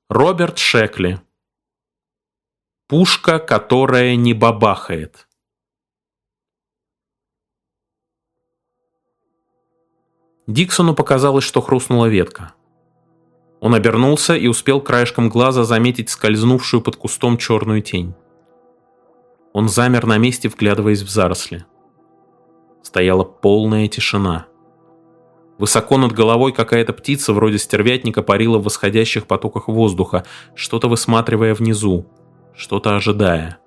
Роберт Шекли. Пушка, которая не бабахает. Диксону показалось, что хрустнула ветка. Он обернулся и успел краешком глаза заметить скользнувшую под кустом черную тень. Он замер на месте, вглядываясь в заросли. Стояла полная тишина. Высоко над головой какая-то птица вроде стервятника парила в восходящих потоках воздуха, что-то высматривая внизу, что-то ожидая.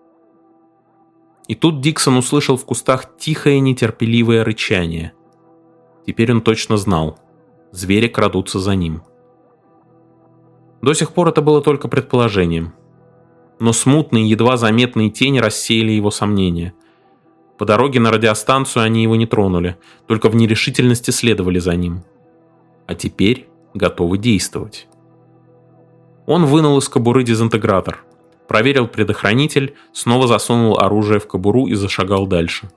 И тут Диксон услышал в кустах тихое нетерпеливое рычание. Теперь он точно знал. Звери крадутся за ним. До сих пор это было только предположением. Но смутные, едва заметные тени рассеяли его сомнения. По дороге на радиостанцию они его не тронули, только в нерешительности следовали за ним. А теперь готовы действовать. Он вынул из кобуры дезинтегратор, проверил предохранитель, снова засунул оружие в кобуру и зашагал дальше.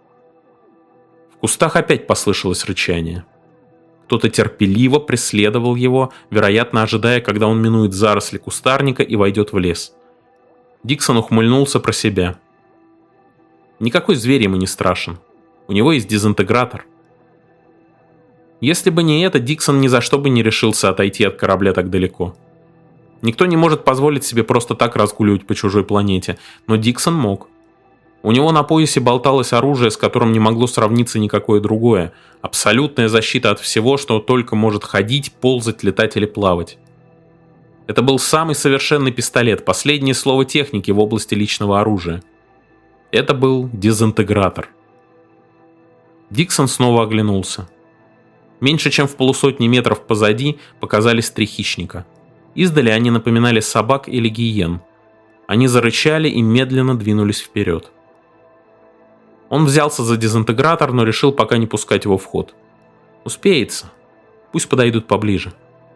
В кустах опять послышалось рычание. Кто-то терпеливо преследовал его, вероятно, ожидая, когда он минует заросли кустарника и войдет в лес. Диксон ухмыльнулся про себя. Никакой зверь ему не страшен. У него есть дезинтегратор. Если бы не это, Диксон ни за что бы не решился отойти от корабля так далеко. Никто не может позволить себе просто так разгуливать по чужой планете, но Диксон мог. У него на поясе болталось оружие, с которым не могло сравниться никакое другое. Абсолютная защита от всего, что только может ходить, ползать, летать или плавать. Это был самый совершенный пистолет, последнее слово техники в области личного оружия. Это был дезинтегратор. Диксон снова оглянулся. Меньше чем в полусотни метров позади показались 3 хищника. Издали они напоминали собак или гиен. Они зарычали и медленно двинулись вперед. Он взялся за дезинтегратор, но решил пока не пускать его в ход. Успеется. Пусть подойдут поближе.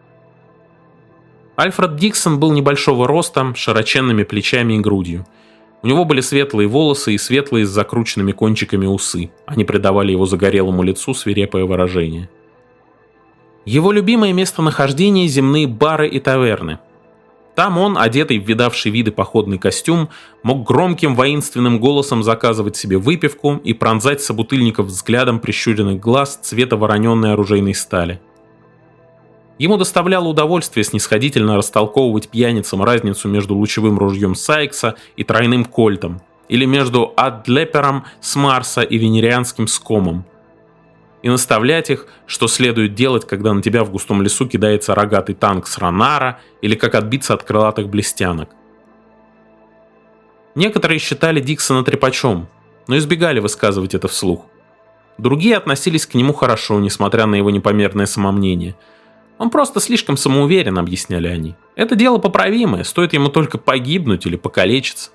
Альфред Диксон был небольшого роста, с широченными плечами и грудью. У него были светлые волосы и светлые с закрученными кончиками усы. Они придавали его загорелому лицу свирепое выражение. Его любимое местонахождение – земные бары и таверны. Там он, одетый в видавший виды походный костюм, мог громким воинственным голосом заказывать себе выпивку и пронзать собутыльников взглядом прищуренных глаз цвета вороненной оружейной стали. Ему доставляло удовольствие снисходительно растолковывать пьяницам разницу между лучевым ружьем Сайкса и тройным кольтом, или между Адлепером с Марса и венерианским скомом, и наставлять их, что следует делать, когда на тебя в густом лесу кидается рогатый танк с Ронара, или как отбиться от крылатых блестянок. Некоторые считали Диксона трепачом, но избегали высказывать это вслух. Другие относились к нему хорошо, несмотря на его непомерное самомнение. Он просто слишком самоуверен, объясняли они. Это дело поправимое, стоит ему только погибнуть или покалечиться.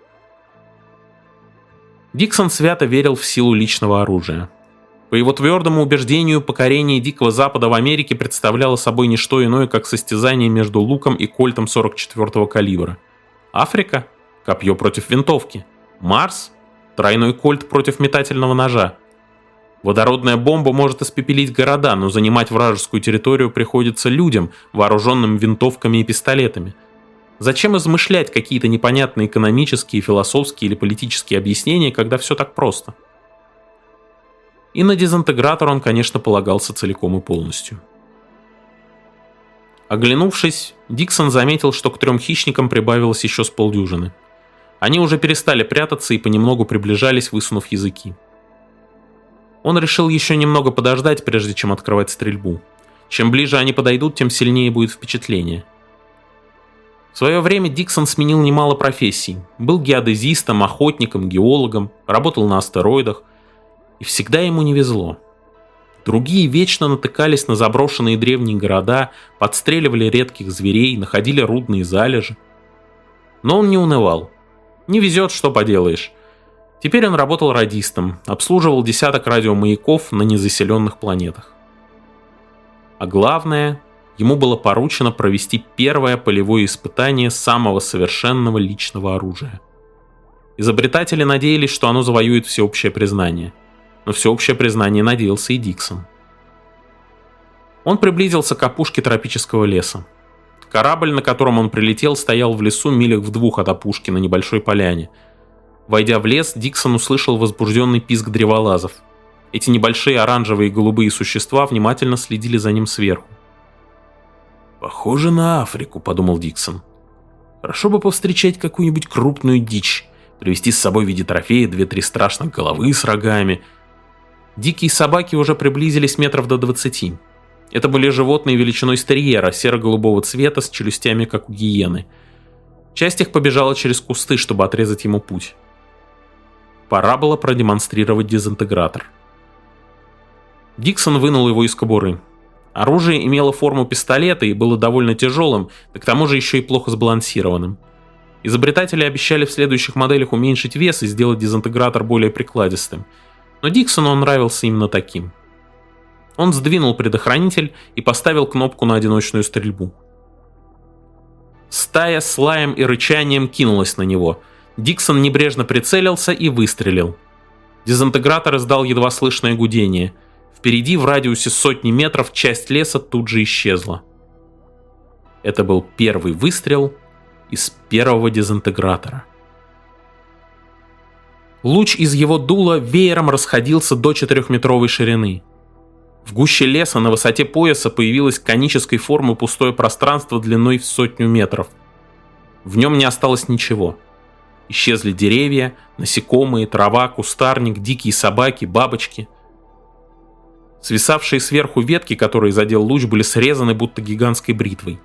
Диксон свято верил в силу личного оружия. По его твердому убеждению, покорение Дикого Запада в Америке представляло собой не что иное, как состязание между луком и кольтом 44-го калибра. Африка – копье против винтовки. Марс – тройной кольт против метательного ножа. Водородная бомба может испепелить города, но занимать вражескую территорию приходится людям, вооруженным винтовками и пистолетами. Зачем измышлять какие-то непонятные экономические, философские или политические объяснения, когда все так просто? И на дезинтегратор он, конечно, полагался целиком и полностью. Оглянувшись, Диксон заметил, что к 3 хищникам прибавилось еще с полдюжины. Они уже перестали прятаться и понемногу приближались, высунув языки. Он решил еще немного подождать, прежде чем открывать стрельбу. Чем ближе они подойдут, тем сильнее будет впечатление. В свое время Диксон сменил немало профессий. Был геодезистом, охотником, геологом, работал на астероидах. И всегда ему не везло. Другие вечно натыкались на заброшенные древние города, подстреливали редких зверей, находили рудные залежи. Но он не унывал. Не везет, что поделаешь. Теперь он работал радистом, обслуживал десяток радиомаяков на незаселенных планетах. А главное, ему было поручено провести первое полевое испытание самого совершенного личного оружия. Изобретатели надеялись, что оно завоюет всеобщее признание. Но всеобщее признание надеялся и Диксон. Он приблизился к опушке тропического леса. Корабль, на котором он прилетел, стоял в лесу милях в 2 от опушки на небольшой поляне. Войдя в лес, Диксон услышал возбужденный писк древолазов. Эти небольшие оранжевые и голубые существа внимательно следили за ним сверху. «Похоже на Африку», — подумал Диксон. «Хорошо бы повстречать какую-нибудь крупную дичь, привезти с собой в виде трофея 2-3 страшных головы с рогами». Дикие собаки уже приблизились метров до 20. Это были животные величиной с терьера, серо-голубого цвета, с челюстями, как у гиены. Часть их побежала через кусты, чтобы отрезать ему путь. Пора было продемонстрировать дезинтегратор. Диксон вынул его из кобуры. Оружие имело форму пистолета и было довольно тяжелым, да к тому же еще и плохо сбалансированным. Изобретатели обещали в следующих моделях уменьшить вес и сделать дезинтегратор более прикладистым, но Диксону он нравился именно таким. Он сдвинул предохранитель и поставил кнопку на одиночную стрельбу. Стая с лаем и рычанием кинулась на него. Диксон небрежно прицелился и выстрелил. Дезинтегратор издал едва слышное гудение. Впереди, в радиусе 100 метров, часть леса тут же исчезла. Это был первый выстрел из первого дезинтегратора. Луч из его дула веером расходился до 4-метровой ширины. В гуще леса на высоте пояса появилось конической формы пустое пространство длиной в 100 метров. В нем не осталось ничего. Исчезли деревья, насекомые, трава, кустарник, дикие собаки, бабочки. Свисавшие сверху ветки, которые задел луч, были срезаны будто гигантской бритвой.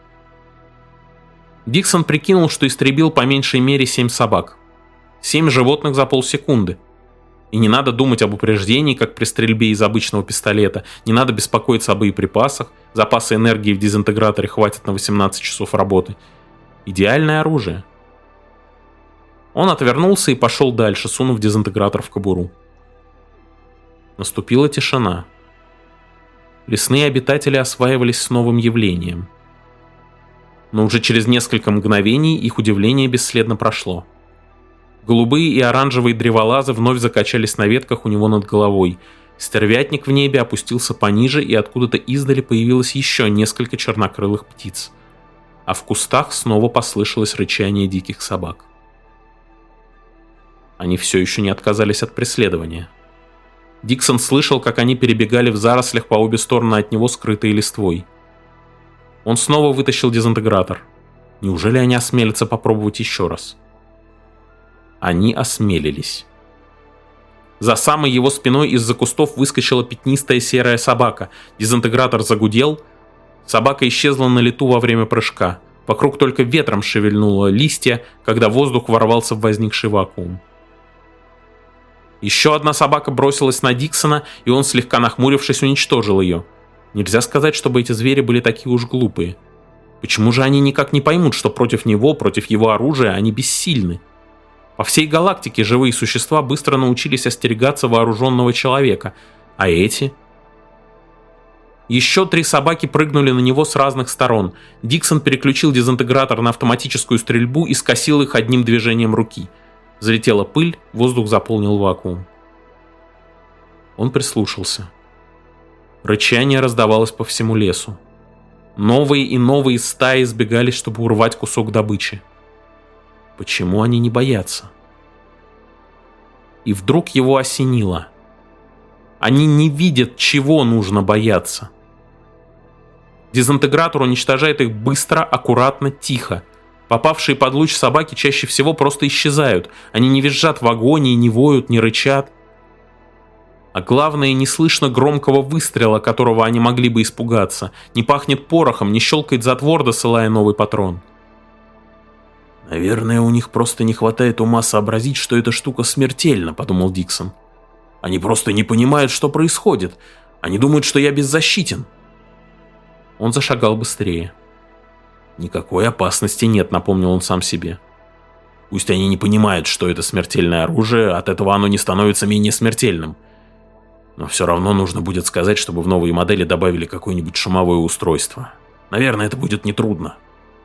Диксон прикинул, что истребил по меньшей мере 7 собак. 7 животных за полсекунды. И не надо думать об упреждении, как при стрельбе из обычного пистолета. Не надо беспокоиться о боеприпасах. Запаса энергии в дезинтеграторе хватит на 18 часов работы. Идеальное оружие. Он отвернулся и пошел дальше, сунув дезинтегратор в кобуру. Наступила тишина. Лесные обитатели осваивались с новым явлением. Но уже через несколько мгновений их удивление бесследно прошло. Голубые и оранжевые древолазы вновь закачались на ветках у него над головой. Стервятник в небе опустился пониже, и откуда-то издали появилось еще несколько чернокрылых птиц. А в кустах снова послышалось рычание диких собак. Они все еще не отказались от преследования. Диксон слышал, как они перебегали в зарослях по обе стороны от него, скрытые листвой. Он снова вытащил дезинтегратор. Неужели они осмелятся попробовать еще раз? Они осмелились. За самой его спиной из-за кустов выскочила пятнистая серая собака. Дезинтегратор загудел. Собака исчезла на лету во время прыжка. Вокруг только ветром шевельнуло листья, когда воздух ворвался в возникший вакуум. Еще одна собака бросилась на Диксона, и он, слегка нахмурившись, уничтожил ее. Нельзя сказать, чтобы эти звери были такие уж глупые. Почему же они никак не поймут, что против него, против его оружия, они бессильны? По всей галактике живые существа быстро научились остерегаться вооруженного человека, а эти... Еще 3 собаки прыгнули на него с разных сторон. Диксон переключил дезинтегратор на автоматическую стрельбу и скосил их одним движением руки. Залетела пыль, воздух заполнил вакуум. Он прислушался. Рычание раздавалось по всему лесу. Новые и новые стаи сбегались, чтобы урвать кусок добычи. Почему они не боятся? И вдруг его осенило. Они не видят, чего нужно бояться. Дезинтегратор уничтожает их быстро, аккуратно, тихо. Попавшие под луч собаки чаще всего просто исчезают. Они не визжат в агонии, не воют, не рычат. А главное, не слышно громкого выстрела, которого они могли бы испугаться. Не пахнет порохом, не щелкает затвор, досылая новый патрон. «Наверное, у них просто не хватает ума сообразить, что эта штука смертельна», — подумал Диксон. «Они просто не понимают, что происходит. Они думают, что я беззащитен». Он зашагал быстрее. «Никакой опасности нет», — напомнил он сам себе. «Пусть они не понимают, что это смертельное оружие, от этого оно не становится менее смертельным. Но все равно нужно будет сказать, чтобы в новые модели добавили какое-нибудь шумовое устройство. Наверное, это будет нетрудно».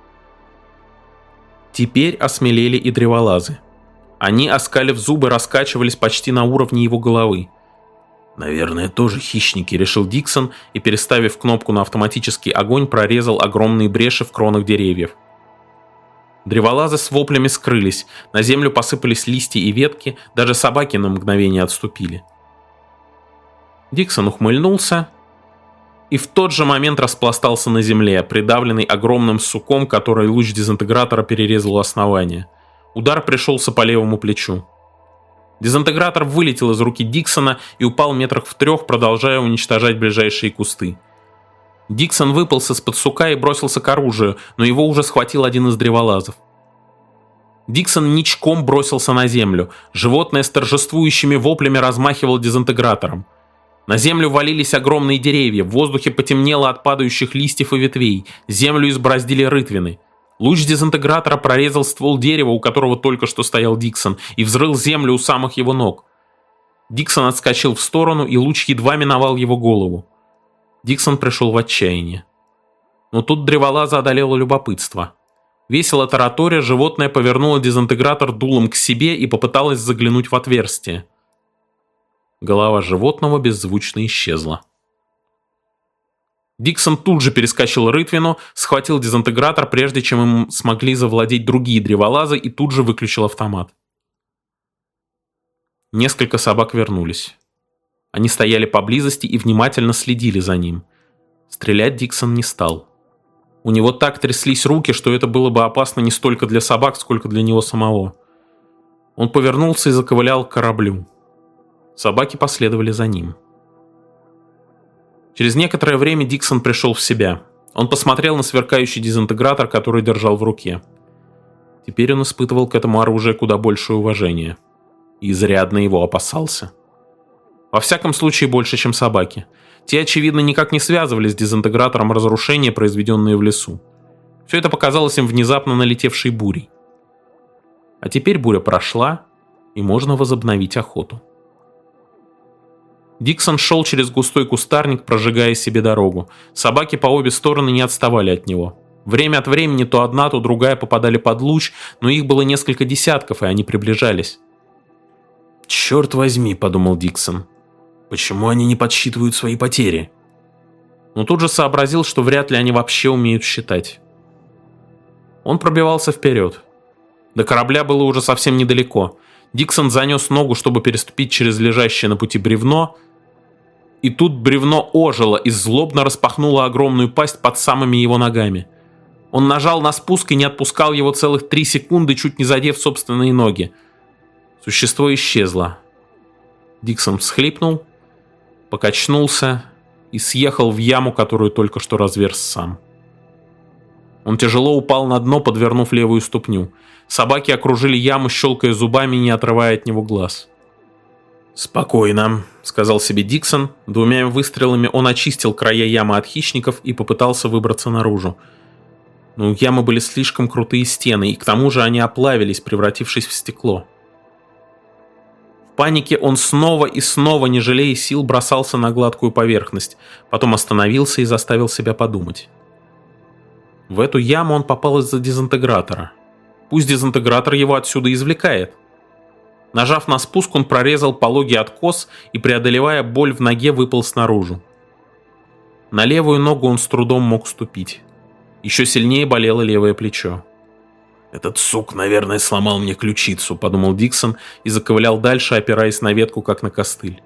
Теперь осмелели и древолазы. Они, оскалив зубы, раскачивались почти на уровне его головы. «Наверное, тоже хищники», — решил Диксон и, переставив кнопку на автоматический огонь, прорезал огромные бреши в кронах деревьев. Древолазы с воплями скрылись, на землю посыпались листья и ветки, даже собаки на мгновение отступили. Диксон ухмыльнулся и в тот же момент распластался на земле, придавленный огромным суком, который луч дезинтегратора перерезал основание. Удар пришелся по левому плечу. Дезинтегратор вылетел из руки Диксона и упал метрах в 3, продолжая уничтожать ближайшие кусты. Диксон выполз из-под сука и бросился к оружию, но его уже схватил один из древолазов. Диксон ничком бросился на землю. Животное с торжествующими воплями размахивало дезинтегратором. На землю валились огромные деревья, в воздухе потемнело от падающих листьев и ветвей, землю избороздили рытвины. Луч дезинтегратора прорезал ствол дерева, у которого только что стоял Диксон, и взрыл землю у самых его ног. Диксон отскочил в сторону, и луч едва миновал его голову. Диксон пришел в отчаяние. Но тут древолаза одолело любопытство. Весело тараторя, животное повернуло дезинтегратор дулом к себе и попыталось заглянуть в отверстие. Голова животного беззвучно исчезла. Диксон тут же перескочил рытвину, схватил дезинтегратор, прежде чем им смогли завладеть другие древолазы, и тут же выключил автомат. Несколько собак вернулись. Они стояли поблизости и внимательно следили за ним. Стрелять Диксон не стал. У него так тряслись руки, что это было бы опасно не столько для собак, сколько для него самого. Он повернулся и заковылял к кораблю. Собаки последовали за ним. Через некоторое время Диксон пришел в себя. Он посмотрел на сверкающий дезинтегратор, который держал в руке. Теперь он испытывал к этому оружию куда большее уважение. И изрядно его опасался. Во всяком случае, больше, чем собаки. Те, очевидно, никак не связывались с дезинтегратором разрушения, произведенные в лесу. Все это показалось им внезапно налетевшей бурей. А теперь буря прошла, и можно возобновить охоту. Диксон шел через густой кустарник, прожигая себе дорогу. Собаки по обе стороны не отставали от него. Время от времени то одна, то другая попадали под луч, но их было несколько десятков, и они приближались. «Черт возьми», — подумал Диксон, — «почему они не подсчитывают свои потери?» Но тут же сообразил, что вряд ли они вообще умеют считать. Он пробивался вперед. До корабля было уже совсем недалеко. Диксон занес ногу, чтобы переступить через лежащее на пути бревно, и тут бревно ожило и злобно распахнуло огромную пасть под самыми его ногами. Он нажал на спуск и не отпускал его целых 3 секунды, чуть не задев собственные ноги. Существо исчезло. Диксон всхлипнул, покачнулся и съехал в яму, которую только что разверз сам. Он тяжело упал на дно, подвернув левую ступню. Собаки окружили яму, щелкая зубами, не отрывая от него глаз. «Спокойно», — сказал себе Диксон. 2 выстрелами он очистил края ямы от хищников и попытался выбраться наружу. Но у ямы были слишком крутые стены, и к тому же они оплавились, превратившись в стекло. В панике он снова и снова, не жалея сил, бросался на гладкую поверхность, потом остановился и заставил себя подумать. В эту яму он попал из-за дезинтегратора. Пусть дезинтегратор его отсюда извлекает. Нажав на спуск, он прорезал пологий откос и, преодолевая боль в ноге, выполз наружу. На левую ногу он с трудом мог ступить. Еще сильнее болело левое плечо. «Этот сук, наверное, сломал мне ключицу», — подумал Диксон и заковылял дальше, опираясь на ветку, как на костыль.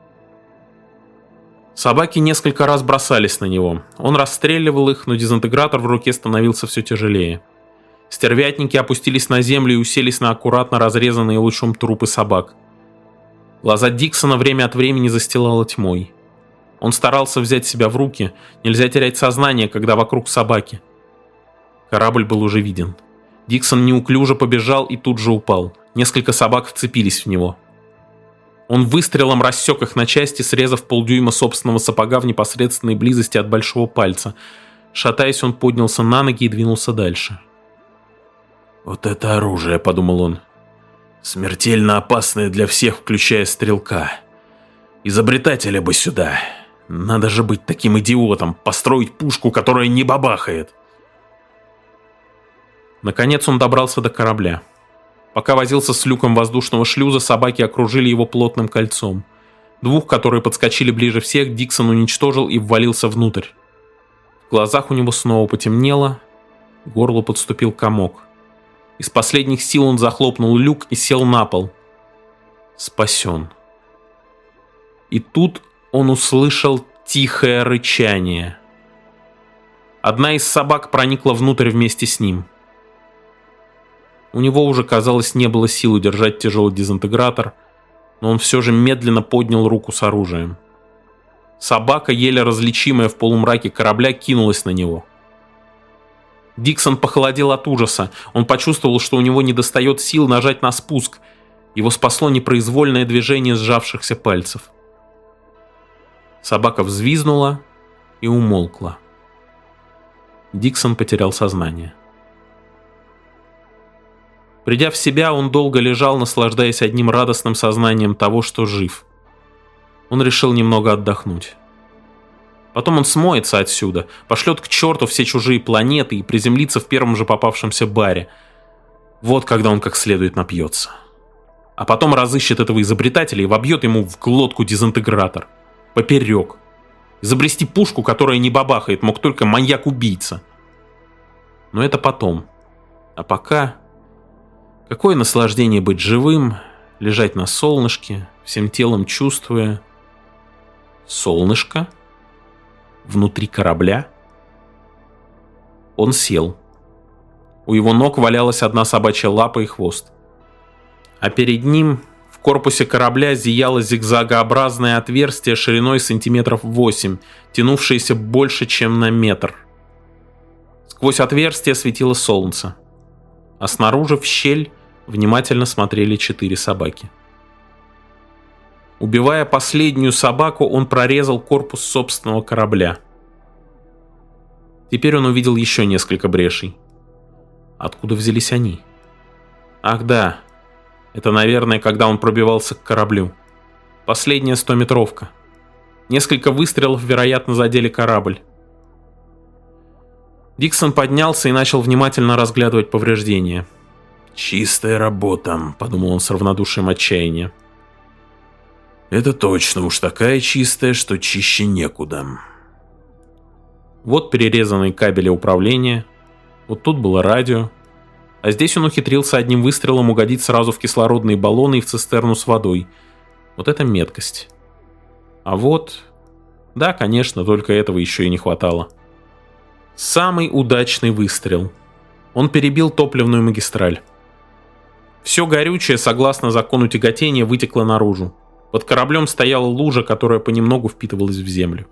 Собаки несколько раз бросались на него. Он расстреливал их, но дезинтегратор в руке становился все тяжелее. Стервятники опустились на землю и уселись на аккуратно разрезанные лучом трупы собак. Глаза Диксона время от времени застилало тьмой. Он старался взять себя в руки. Нельзя терять сознание, когда вокруг собаки. Корабль был уже виден. Диксон неуклюже побежал и тут же упал. Несколько собак вцепились в него. Он выстрелом рассек их на части, срезав полдюйма собственного сапога в непосредственной близости от большого пальца. Шатаясь, он поднялся на ноги и двинулся дальше. «Вот это оружие», — подумал он. «Смертельно опасное для всех, включая стрелка. Изобретателя бы сюда. Надо же быть таким идиотом, построить пушку, которая не бабахает». Наконец он добрался до корабля. Пока возился с люком воздушного шлюза, собаки окружили его плотным кольцом. Двух, которые подскочили ближе всех, Диксон уничтожил и ввалился внутрь. В глазах у него снова потемнело, к горлу подступил комок. Из последних сил он захлопнул люк и сел на пол. Спасен. И тут он услышал тихое рычание. Одна из собак проникла внутрь вместе с ним. У него уже, казалось, не было сил удержать тяжелый дезинтегратор, но он все же медленно поднял руку с оружием. Собака, еле различимая в полумраке корабля, кинулась на него. Диксон похолодел от ужаса. Он почувствовал, что у него недостает сил нажать на спуск. Его спасло непроизвольное движение сжавшихся пальцев. Собака взвизгнула и умолкла. Диксон потерял сознание. Придя в себя, он долго лежал, наслаждаясь одним радостным сознанием того, что жив. Он решил немного отдохнуть. Потом он смоется отсюда, пошлет к черту все чужие планеты и приземлится в первом же попавшемся баре. Вот когда он как следует напьется. А потом разыщет этого изобретателя и вобьет ему в глотку дезинтегратор. Поперек. Изобрести пушку, которая не бабахает, мог только маньяк-убийца. Но это потом. А пока... Какое наслаждение быть живым, лежать на солнышке, всем телом чувствуя... Солнышко? Внутри корабля? Он сел. У его ног валялась одна собачья лапа и хвост. А перед ним в корпусе корабля зияло зигзагообразное отверстие шириной сантиметров 8, тянувшееся больше, чем на метр. Сквозь отверстие светило солнце, а снаружи в щель внимательно смотрели 4 собаки. Убивая последнюю собаку, он прорезал корпус собственного корабля. Теперь он увидел еще несколько брешей. Откуда взялись они? Ах да, это, наверное, когда он пробивался к кораблю. Последняя 100-метровка. Несколько выстрелов, вероятно, задели корабль. Диксон поднялся и начал внимательно разглядывать повреждения. «Чистая работа», — подумал он с равнодушием отчаяния. «Это точно уж такая чистая, что чище некуда». Вот перерезанные кабели управления, вот тут было радио, а здесь он ухитрился одним выстрелом угодить сразу в кислородные баллоны и в цистерну с водой. Вот это меткость. А вот... Да, конечно, только этого еще и не хватало. Самый удачный выстрел. Он перебил топливную магистраль. Все горючее, согласно закону тяготения, вытекло наружу. Под кораблем стояла лужа, которая понемногу впитывалась в землю.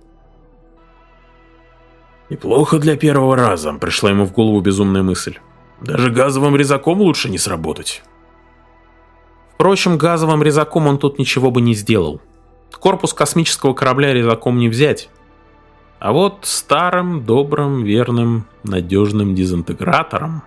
«Неплохо для первого раза», — пришла ему в голову безумная мысль. «Даже газовым резаком лучше не сработать». Впрочем, газовым резаком он тут ничего бы не сделал. Корпус космического корабля резаком не взять. А вот старым, добрым, верным, надежным дезинтегратором...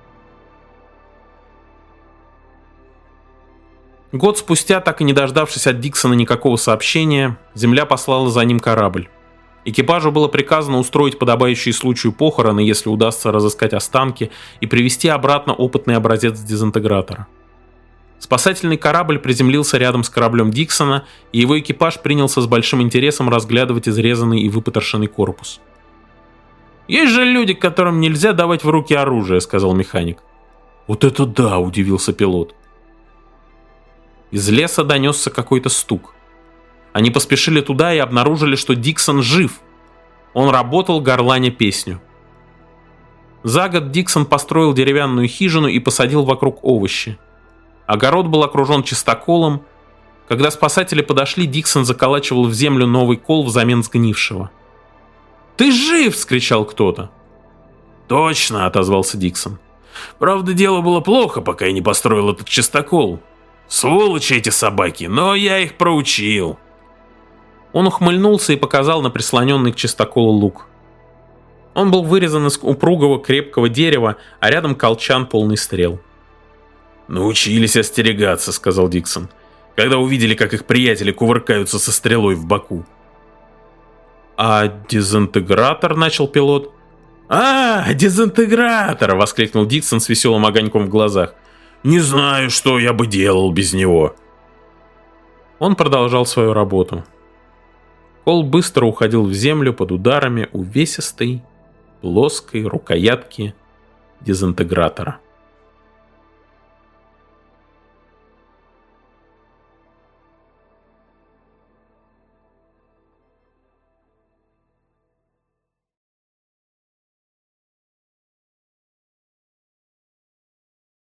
Год спустя, так и не дождавшись от Диксона никакого сообщения, Земля послала за ним корабль. Экипажу было приказано устроить подобающие случаю похороны, если удастся разыскать останки, и привезти обратно опытный образец дезинтегратора. Спасательный корабль приземлился рядом с кораблем Диксона, и его экипаж принялся с большим интересом разглядывать изрезанный и выпотрошенный корпус. «Есть же люди, которым нельзя давать в руки оружие», — сказал механик. «Вот это да!» — удивился пилот. Из леса донесся какой-то стук. Они поспешили туда и обнаружили, что Диксон жив. Он работал, горланя песню. За год Диксон построил деревянную хижину и посадил вокруг овощи. Огород был окружен чистоколом. Когда спасатели подошли, Диксон заколачивал в землю новый кол взамен сгнившего. «Ты жив!» — вскричал кто-то. «Точно!» — отозвался Диксон. «Правда, дело было плохо, пока я не построил этот чистокол. Сволочи эти собаки, но я их проучил». Он ухмыльнулся и показал на прислоненный к чистоколу лук. Он был вырезан из упругого крепкого дерева, а рядом колчан полный стрел. «Научились остерегаться», — сказал Диксон, когда увидели, как их приятели кувыркаются со стрелой в боку. «А дезинтегратор?» — начал пилот. Дезинтегратор!» — воскликнул Диксон с веселым огоньком в глазах. «Не знаю, что я бы делал без него». Он продолжал свою работу. Кол быстро уходил в землю под ударами увесистой, плоской рукоятки дезинтегратора.